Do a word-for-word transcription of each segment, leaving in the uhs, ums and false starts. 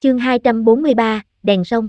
Chương hai trăm bốn mươi ba, đèn sông.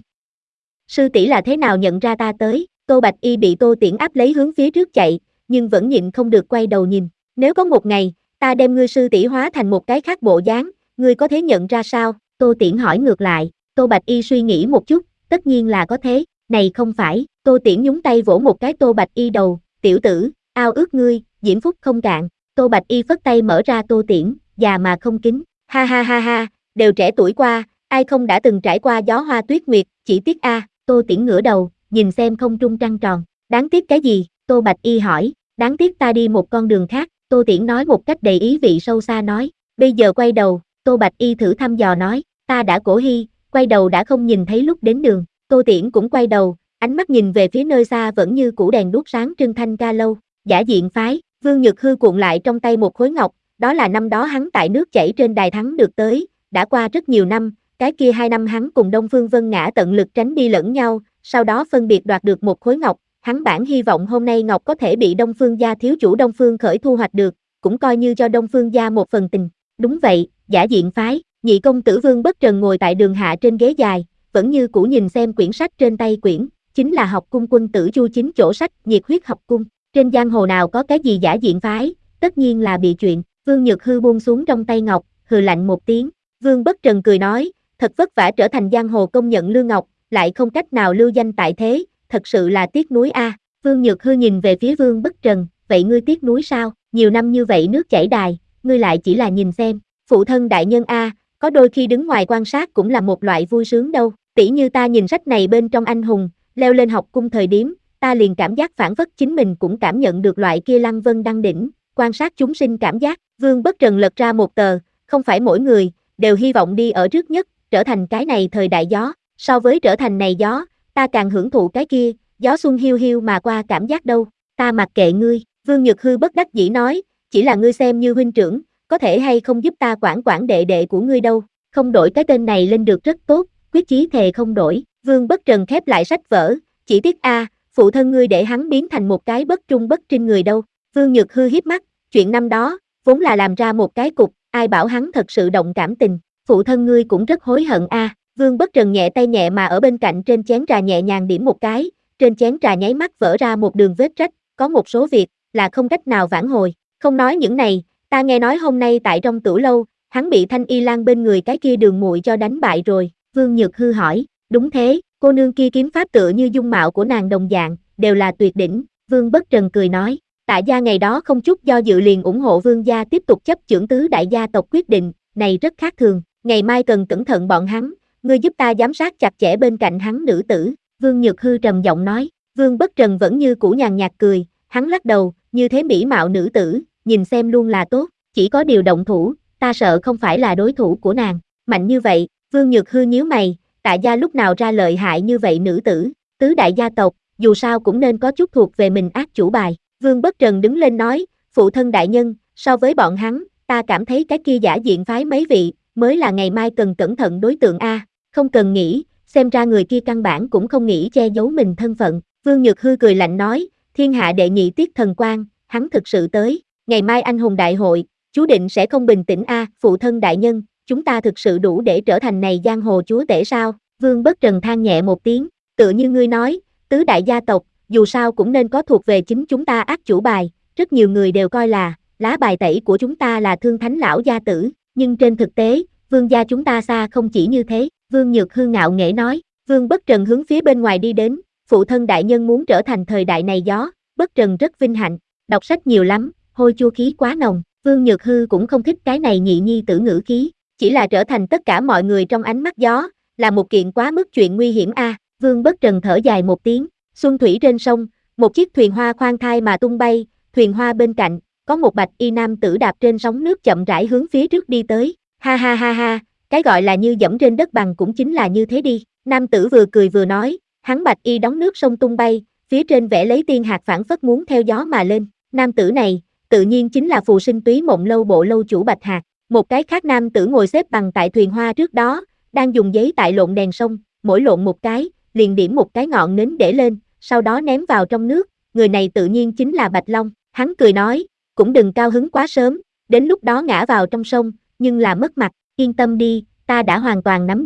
Sư tỷ là thế nào nhận ra ta tới? Tô Bạch Y bị Tô Tiễn áp lấy hướng phía trước chạy, nhưng vẫn nhịn không được quay đầu nhìn. Nếu có một ngày, ta đem ngươi sư tỷ hóa thành một cái khác bộ dáng, ngươi có thể nhận ra sao? Tô Tiễn hỏi ngược lại. Tô Bạch Y suy nghĩ một chút, tất nhiên là có thế. Này không phải. Tô Tiễn nhúng tay vỗ một cái Tô Bạch Y đầu. Tiểu tử, ao ước ngươi, diễm phúc không cạn. Tô Bạch Y phất tay mở ra Tô Tiễn, già mà không kính. Ha ha ha ha, đều trẻ tuổi qua, ai không đã từng trải qua gió hoa tuyết nguyệt, chỉ tiếc a. Tô Tiễn ngửa đầu, nhìn xem không trung trăng tròn. Đáng tiếc cái gì? Tô Bạch Y hỏi. Đáng tiếc ta đi một con đường khác. Tô Tiễn nói một cách đầy ý vị sâu xa nói. Bây giờ quay đầu, Tô Bạch Y thử thăm dò nói. Ta đã cổ hy, quay đầu đã không nhìn thấy lúc đến đường. Tô Tiễn cũng quay đầu, ánh mắt nhìn về phía nơi xa vẫn như cũ đèn đuốc sáng trưng thanh ca lâu. Giả diện phái, Vương Nhược Hư cuộn lại trong tay một khối ngọc, đó là năm đó hắn tại nước chảy trên đài thắng được tới, đã qua rất nhiều năm, cái kia hai năm hắn cùng Đông Phương Vân Ngã tận lực tránh đi lẫn nhau, sau đó phân biệt đoạt được một khối ngọc, hắn bản hy vọng hôm nay ngọc có thể bị Đông Phương gia thiếu chủ Đông Phương Khởi thu hoạch được, cũng coi như cho Đông Phương gia một phần tình. Đúng vậy, giả diện phái, nhị công tử Vương Bất Trần ngồi tại đường hạ trên ghế dài, vẫn như cũ nhìn xem quyển sách trên tay quyển, chính là học cung quân tử Chu Chính chỗ sách, nhiệt huyết học cung. Trên giang hồ nào có cái gì giả diện phái, tất nhiên là bị chuyện. Vương Nhược Hư buông xuống trong tay ngọc, hừ lạnh một tiếng. Vương Bất Trần cười nói, thật vất vả trở thành giang hồ công nhận lương ngọc, lại không cách nào lưu danh tại thế, thật sự là tiếc nuối a. À. Vương Nhược Hư nhìn về phía Vương Bất Trần, vậy ngươi tiếc nuối sao? Nhiều năm như vậy nước chảy đài, ngươi lại chỉ là nhìn xem. Phụ thân đại nhân a, à, có đôi khi đứng ngoài quan sát cũng là một loại vui sướng đâu. Tỷ như ta nhìn sách này bên trong anh hùng, leo lên học cung thời điểm, ta liền cảm giác phản phất chính mình cũng cảm nhận được loại kia lăng vân đăng đỉnh, quan sát chúng sinh cảm giác. Vương Bất Trần lật ra một tờ, không phải mỗi người đều hy vọng đi ở trước nhất, trở thành cái này thời đại gió, so với trở thành này gió, ta càng hưởng thụ cái kia, gió xuân hiu hiu mà qua cảm giác đâu. Ta mặc kệ ngươi. Vương Nhược Hư bất đắc dĩ nói, chỉ là ngươi xem như huynh trưởng, có thể hay không giúp ta quản quản đệ đệ của ngươi đâu, không đổi cái tên này lên được rất tốt, quyết chí thề không đổi. Vương Bất Trần khép lại sách vở, chỉ tiếc a, à, phụ thân ngươi để hắn biến thành một cái bất trung bất trinh người đâu. Vương Nhược Hư hiếp mắt, chuyện năm đó, vốn là làm ra một cái cục, ai bảo hắn thật sự động cảm tình, phụ thân ngươi cũng rất hối hận a. À. Vương Bất Trần nhẹ tay nhẹ mà ở bên cạnh trên chén trà nhẹ nhàng điểm một cái, trên chén trà nháy mắt vỡ ra một đường vết rách, có một số việc là không cách nào vãn hồi. Không nói những này, ta nghe nói hôm nay tại trong tửu lâu, hắn bị Thanh Y Lan bên người cái kia Đường muội cho đánh bại rồi. Vương Nhược Hư hỏi, đúng thế, cô nương kia kiếm pháp tựa như dung mạo của nàng đồng dạng, đều là tuyệt đỉnh. Vương Bất Trần cười nói, Tạ gia ngày đó không chút do dự liền ủng hộ Vương gia tiếp tục chấp chưởng tứ đại gia tộc quyết định, này rất khác thường, ngày mai cần cẩn thận bọn hắn, ngươi giúp ta giám sát chặt chẽ bên cạnh hắn nữ tử. Vương Nhược Hư trầm giọng nói. Vương Bất Trần vẫn như cũ nhàn nhạt cười, hắn lắc đầu, như thế mỹ mạo nữ tử, nhìn xem luôn là tốt, chỉ có điều động thủ, ta sợ không phải là đối thủ của nàng. Mạnh như vậy, Vương Nhược Hư nhíu mày, Tạ gia lúc nào ra lợi hại như vậy nữ tử, tứ đại gia tộc, dù sao cũng nên có chút thuộc về mình ác chủ bài. Vương Bất Trần đứng lên nói, phụ thân đại nhân, so với bọn hắn, ta cảm thấy cái kia giả diện phái mấy vị, mới là ngày mai cần cẩn thận đối tượng a. Không cần nghĩ, xem ra người kia căn bản cũng không nghĩ che giấu mình thân phận. Vương Nhược Hư cười lạnh nói, thiên hạ đệ nhị tiết thần quang, hắn thực sự tới, ngày mai anh hùng đại hội, chú định sẽ không bình tĩnh a. Phụ thân đại nhân, chúng ta thực sự đủ để trở thành này giang hồ chúa tể sao? Vương Bất Trần than nhẹ một tiếng, tựa như ngươi nói, tứ đại gia tộc, dù sao cũng nên có thuộc về chính chúng ta ác chủ bài, rất nhiều người đều coi là, lá bài tẩy của chúng ta là Thương Thánh lão gia tử, nhưng trên thực tế, Vương gia chúng ta xa không chỉ như thế. Vương Nhược Hư ngạo nghễ nói. Vương Bất Trần hướng phía bên ngoài đi đến, phụ thân đại nhân muốn trở thành thời đại này gió, Bất Trần rất vinh hạnh, đọc sách nhiều lắm, hôi chua khí quá nồng. Vương Nhược Hư cũng không thích cái này nhị nhi tử ngữ khí, chỉ là trở thành tất cả mọi người trong ánh mắt gió, là một kiện quá mức chuyện nguy hiểm a. À. Vương Bất Trần thở dài một tiếng, xuân thủy trên sông, một chiếc thuyền hoa khoan thai mà tung bay, thuyền hoa bên cạnh, có một bạch y nam tử đạp trên sóng nước chậm rãi hướng phía trước đi tới, ha ha ha ha, cái gọi là như dẫm trên đất bằng cũng chính là như thế đi. Nam tử vừa cười vừa nói, hắn bạch y đóng nước sông tung bay, phía trên vẽ lấy tiên hạt phảng phất muốn theo gió mà lên. Nam tử này, tự nhiên chính là phù sinh túy mộng lâu bộ lâu chủ Bạch Hạc. Một cái khác nam tử ngồi xếp bằng tại thuyền hoa trước đó, đang dùng giấy tại lộn đèn sông, mỗi lộn một cái, liền điểm một cái ngọn nến để lên, sau đó ném vào trong nước, người này tự nhiên chính là Bạch Long. Hắn cười nói, cũng đừng cao hứng quá sớm, đến lúc đó ngã vào trong sông, nhưng là mất mặt, yên tâm đi, ta đã hoàn toàn nắm giữ.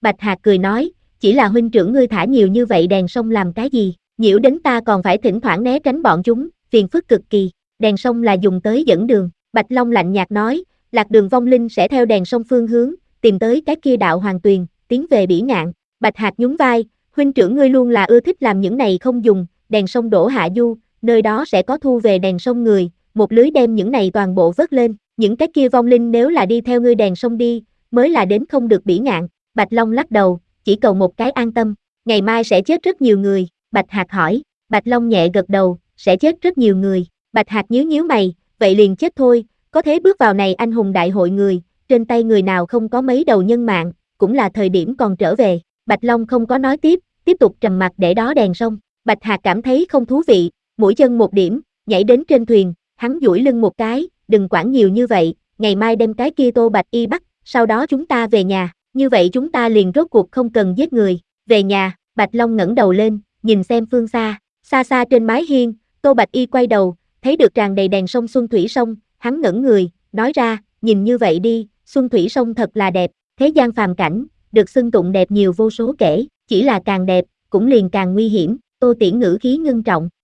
Bạch Hạc cười nói, chỉ là huynh trưởng ngươi thả nhiều như vậy đèn sông làm cái gì, nhiễu đến ta còn phải thỉnh thoảng né tránh bọn chúng, phiền phức cực kỳ, đèn sông là dùng tới dẫn đường, Bạch Long lạnh nhạt nói, lạc đường vong linh sẽ theo đèn sông phương hướng, tìm tới cái kia đạo hoàng tuyền, tiến về bỉ ngạn, Bạch Hạc nhún vai, huynh trưởng ngươi luôn là ưa thích làm những này không dùng, đèn sông đổ hạ du, nơi đó sẽ có thu về đèn sông người, một lưới đem những này toàn bộ vớt lên, những cái kia vong linh nếu là đi theo ngươi đèn sông đi, mới là đến không được bỉ ngạn, Bạch Long lắc đầu, chỉ cầu một cái an tâm, ngày mai sẽ chết rất nhiều người, Bạch Hạc hỏi, Bạch Long nhẹ gật đầu, sẽ chết rất nhiều người, Bạch Hạc nhíu nhíu mày, vậy liền chết thôi, có thế bước vào này anh hùng đại hội người, trên tay người nào không có mấy đầu nhân mạng, cũng là thời điểm còn trở về, Bạch Long không có nói tiếp, tiếp tục trầm mặc để đó đèn sông, Bạch Hạc cảm thấy không thú vị, mũi chân một điểm, nhảy đến trên thuyền, hắn duỗi lưng một cái, đừng quản nhiều như vậy, ngày mai đem cái kia Tô Bạch Y bắt, sau đó chúng ta về nhà, như vậy chúng ta liền rốt cuộc không cần giết người, về nhà, Bạch Long ngẩng đầu lên, nhìn xem phương xa, xa xa trên mái hiên, Tô Bạch Y quay đầu, thấy được tràn đầy đèn sông Xuân Thủy Sông, hắn ngẩn người, nói ra, nhìn như vậy đi, Xuân Thủy Sông thật là đẹp, thế gian phàm cảnh, được xưng tụng đẹp nhiều vô số kể, chỉ là càng đẹp, cũng liền càng nguy hiểm, Tô Tiễn ngữ khí ngưng trọng,